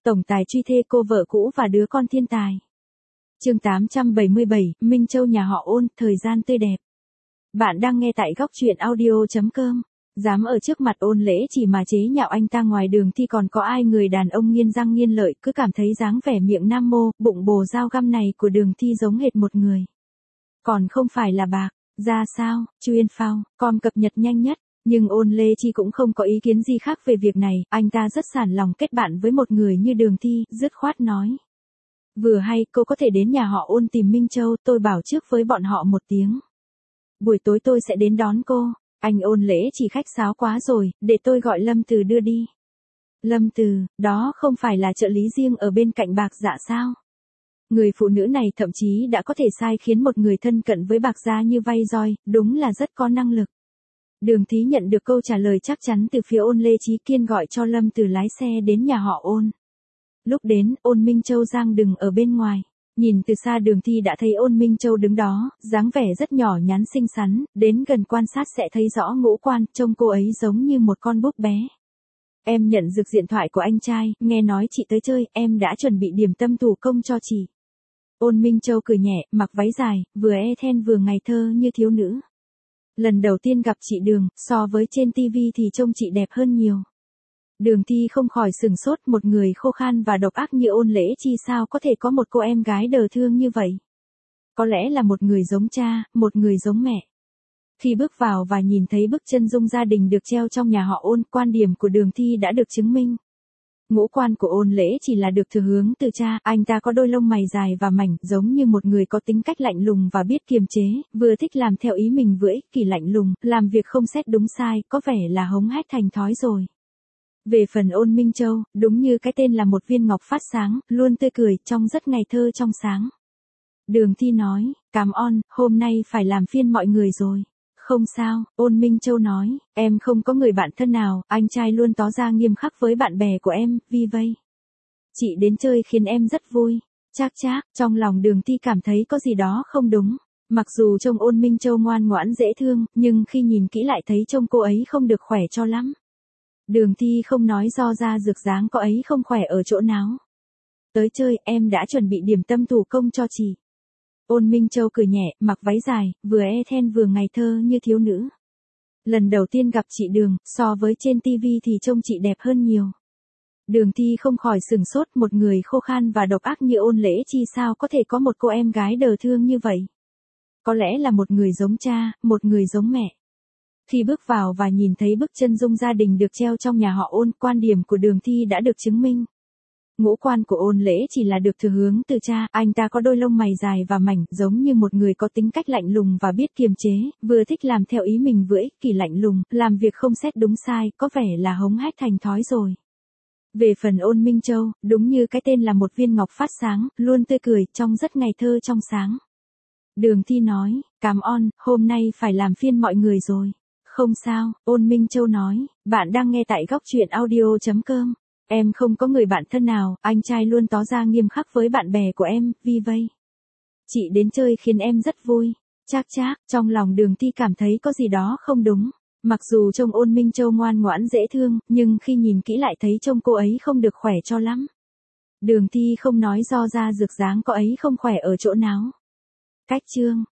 tổng tài truy thê cô vợ cũ và đứa con thiên tài. Chương 877, Minh Châu nhà họ Ôn, thời gian tươi đẹp. Bạn đang nghe tại góc truyện audio.com. Dám ở trước mặt Ôn Lễ chỉ mà chế nhạo anh ta, ngoài đường thì còn có ai người đàn ông nghiến răng nghiến lợi, cứ cảm thấy dáng vẻ miệng nam mô, bụng bồ dao găm này của Đường Thi giống hệt một người. Còn không phải là bạc, ra sao, Chuyên Phao, com cập nhật nhanh nhất. Nhưng Ôn Lê Chi cũng không có ý kiến gì khác về việc này, anh ta rất sẵn lòng kết bạn với một người như Đường Thi, dứt khoát nói. Vừa hay, cô có thể đến nhà họ Ôn tìm Minh Châu, tôi bảo trước với bọn họ một tiếng. Buổi tối tôi sẽ đến đón cô. Anh Ôn Lễ chỉ khách sáo quá rồi, để tôi gọi Lâm Từ đưa đi. Lâm Từ, đó không phải là trợ lý riêng ở bên cạnh Bạc Dạ sao? Người phụ nữ này thậm chí đã có thể sai khiến một người thân cận với Bạc Gia như vay roi, đúng là rất có năng lực. Đường Thí nhận được câu trả lời chắc chắn từ phía Ôn Lê Chí Kiên, gọi cho Lâm Từ lái xe đến nhà họ Ôn. Lúc đến, Ôn Minh Châu đang đứng ở bên ngoài. Nhìn từ xa Đường Thi đã thấy Ôn Minh Châu đứng đó, dáng vẻ rất nhỏ nhắn xinh xắn, đến gần quan sát sẽ thấy rõ ngũ quan, trông cô ấy giống như một con búp bé. Em nhận được điện thoại của anh trai, nghe nói chị tới chơi, em đã chuẩn bị điểm tâm thủ công cho chị. Ôn Minh Châu cười nhẹ, mặc váy dài, vừa e thẹn vừa ngây thơ như thiếu nữ. Lần đầu tiên gặp chị Đường, so với trên TV thì trông chị đẹp hơn nhiều. Đường Thi không khỏi sửng sốt, một người khô khan và độc ác như Ôn Lễ Chi sao có thể có một cô em gái đờ thương như vậy. Có lẽ là một người giống cha, một người giống mẹ. Khi bước vào và nhìn thấy bức chân dung gia đình được treo trong nhà họ Ôn, quan điểm của Đường Thi đã được chứng minh. Ngũ quan của Ôn Lễ chỉ là được thừa hướng từ cha, anh ta có đôi lông mày dài và mảnh, giống như một người có tính cách lạnh lùng và biết kiềm chế, vừa thích làm theo ý mình vừa ích kỷ lạnh lùng, làm việc không xét đúng sai, có vẻ là hống hách thành thói rồi. Về phần Ôn Minh Châu, đúng như cái tên là một viên ngọc phát sáng, luôn tươi cười, trông rất ngây thơ trong sáng. Đường Thi nói, cảm ơn, hôm nay phải làm phiền mọi người rồi. Không sao, Ôn Minh Châu nói, em không có người bạn thân nào, anh trai luôn tỏ ra nghiêm khắc với bạn bè của em, vì vậy. Chị đến chơi khiến em rất vui. Chắc, trong lòng Đường Thi cảm thấy có gì đó không đúng. Mặc dù trông Ôn Minh Châu ngoan ngoãn dễ thương, nhưng khi nhìn kỹ lại thấy trông cô ấy không được khỏe cho lắm. Đường Thi không nói do ra dược dáng cô ấy không khỏe ở chỗ nào. Tới chơi, em đã chuẩn bị điểm tâm thủ công cho chị. Ôn Minh Châu cười nhẹ, mặc váy dài, vừa e thẹn vừa ngây thơ như thiếu nữ. Lần đầu tiên gặp chị Đường, so với trên TV thì trông chị đẹp hơn nhiều. Đường Thi không khỏi sửng sốt, một người khô khan và độc ác như Ôn Lễ Chi sao có thể có một cô em gái đờ thương như vậy. Có lẽ là một người giống cha, một người giống mẹ. Khi bước vào và nhìn thấy bức chân dung gia đình được treo trong nhà họ Ôn, quan điểm của Đường Thi đã được chứng minh. Ngũ quan của Ôn Lễ chỉ là được thừa hướng từ cha, anh ta có đôi lông mày dài và mảnh, giống như một người có tính cách lạnh lùng và biết kiềm chế, vừa thích làm theo ý mình vừa ích kỷ lạnh lùng, làm việc không xét đúng sai, có vẻ là hống hách thành thói rồi. Về phần Ôn Minh Châu, đúng như cái tên là một viên ngọc phát sáng, luôn tươi cười, trông rất ngây thơ trong sáng. Đường Thi nói, cảm ơn, hôm nay phải làm phiền mọi người rồi. Không sao, Ôn Minh Châu nói, bạn đang nghe tại góc truyện audio.com. Em không có người bạn thân nào, anh trai luôn tỏ ra nghiêm khắc với bạn bè của em, vì vậy. Chị đến chơi khiến em rất vui. Chắc, trong lòng Đường Thi cảm thấy có gì đó không đúng. Mặc dù trông Ôn Minh Châu ngoan ngoãn dễ thương, nhưng khi nhìn kỹ lại thấy trông cô ấy không được khỏe cho lắm. Đường Thi không nói do ra dược dáng cô ấy không khỏe ở chỗ nào. Cách chương.